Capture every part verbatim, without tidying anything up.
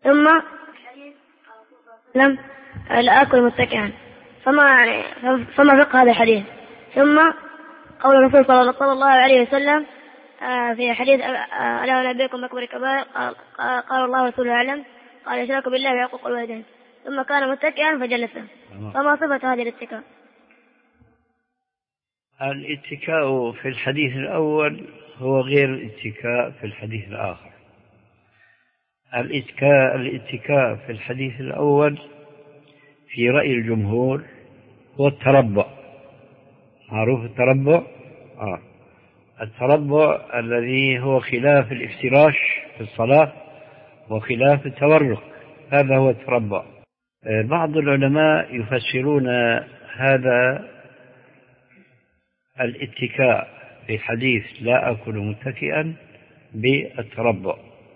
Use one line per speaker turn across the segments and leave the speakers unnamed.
ثم لم لا آكل متكئا، فما فما فقه هذا الحديث. ثم قول الرسول صلى الله عليه وسلم في حديث ألا أنبئكم بأكبر الكبائر، قال الله ورسوله أعلم، قال الإشراك بالله وعقوق الوالدين. ثم كان متكئا فجلس. فما صفة هذه الاتكاء؟
الاتكاء في الحديث الأول هو غير الاتكاء في الحديث الآخر. الاتكاء الاتكاء في الحديث الأول في رأي الجمهور هو التربع. معروف التربع؟ آه. التربع الذي هو خلاف الافتراش في الصلاة وخلاف التورك، هذا هو التربع. بعض العلماء يفسرون هذا الاتكاء في حديث لا أكل متكئا بالتربع،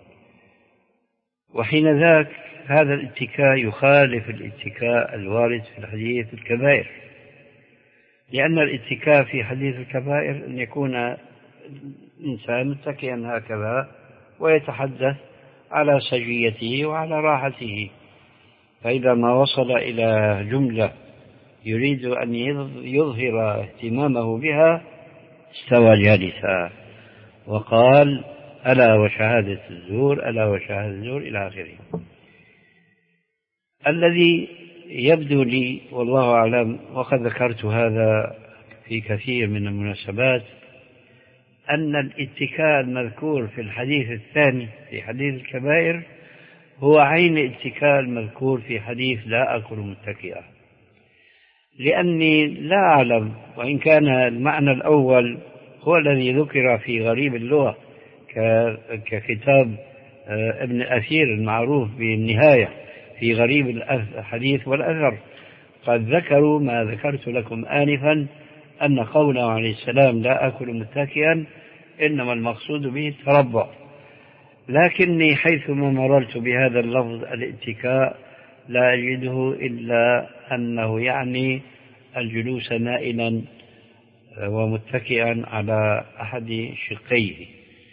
وحين ذاك هذا الاتكاء يخالف الاتكاء الوارد في الحديث الكبائر، لأن الاتكاء في حديث الكبائر أن يكون الإنسان متكئا هكذا ويتحدث على سجيته وعلى راحته، فإذا ما وصل إلى جملة يريد أن يظهر اهتمامه بها استوى جالسا وقال ألا وشهادة الزور ألا وشهادة الزور إلى آخره. الذي يبدو لي والله أعلم، وقد ذكرت هذا في كثير من المناسبات، أن الاتكاء المذكور في الحديث الثاني في حديث الكبائر هو عين الاتكاء المذكور في حديث لا أكل متكئا، لأني لا أعلم، وإن كان المعنى الأول هو الذي ذكر في غريب اللغة ككتاب ابن أثير المعروف بالنهاية في غريب الحديث والأثر، قد ذكروا ما ذكرت لكم آنفا أن قوله عليه السلام لا أكل متكئا إنما المقصود به التربع، لكني حيثما مررت بهذا اللفظ الاتكاء لا أجده إلا أنه يعني الجلوس نائلا ومتكئا على أحد شقيه.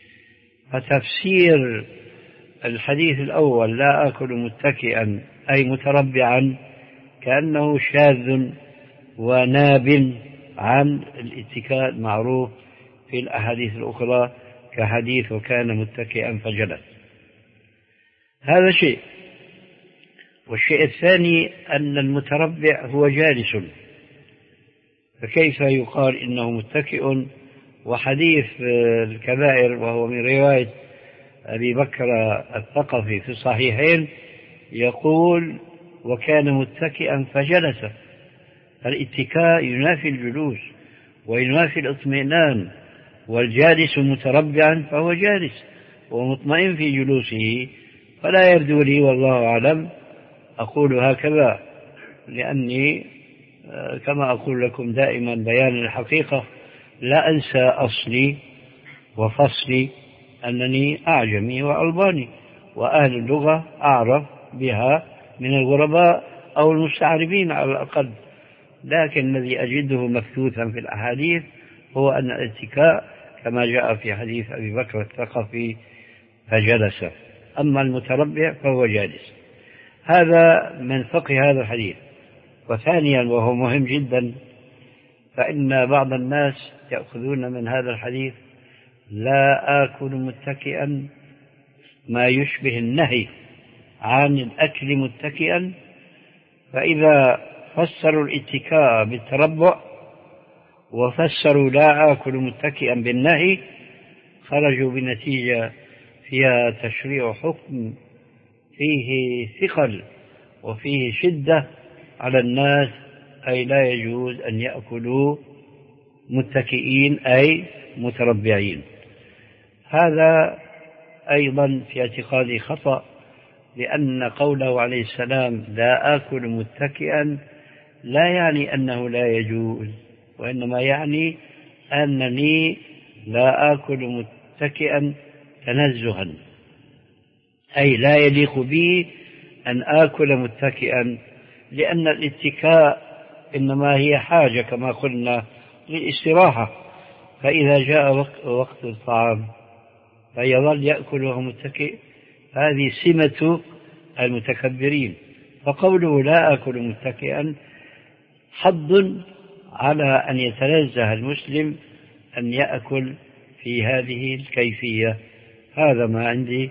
فتفسير الحديث الأول لا أكل متكئا أي متربعا كأنه شاذ وناب عن الاتكاء المعروف في الأحاديث الأخرى كحديث وكان متكئا فجلس. هذا شيء. والشيء الثاني أن المتربع هو جالس، فكيف يقال إنه متكئ؟ وحديث الكبائر وهو من رواية أبي بكر الثقفي في الصحيحين يقول وكان متكئا فجلس. الاتكاء ينافي الجلوس وينافي الاطمئنان، والجالس متربعا فهو جالس ومطمئن في جلوسه، فلا يبدو لي والله أعلم أقول هكذا، لأني كما أقول لكم دائما بيان الحقيقة لا أنسى أصلي وفصلي أنني أعجمي وألباني، وأهل اللغة أعرف بها من الغرباء أو المستعربين على الأقل، لكن الذي أجده مبثوثا في الأحاديث هو أن الاتكاء كما جاء في حديث أبي بكر الثقفي فجلس، أما المتربع فهو جالس. هذا من فقه هذا الحديث. وثانيا وهو مهم جدا، فإن بعض الناس يأخذون من هذا الحديث لا آكل متكئا ما يشبه النهي عن الأكل متكئا، فإذا فسروا الاتكاء بالتربع وفسروا لا آكل متكئا بالنهي خرجوا بنتيجة فيها تشريع حكم فيه ثقل وفيه شدة على الناس، أي لا يجوز أن يأكلوا متكئين أي متربعين. هذا أيضا في اعتقادي خطأ، لأن قوله عليه السلام لا آكل متكئا لا يعني أنه لا يجوز، وإنما يعني أنني لا آكل متكئا تنزها، أي لا يليق بي أن آكل متكئا، لأن الاتكاء إنما هي حاجة كما قلنا للاستراحة، فإذا جاء وقت, وقت الطعام فيظل يأكل وهو متكئ، هذه سمة المتكبرين. فقوله لا أكل متكئا حض على أن يتنزه المسلم أن يأكل في هذه الكيفية. هذا ما عندي،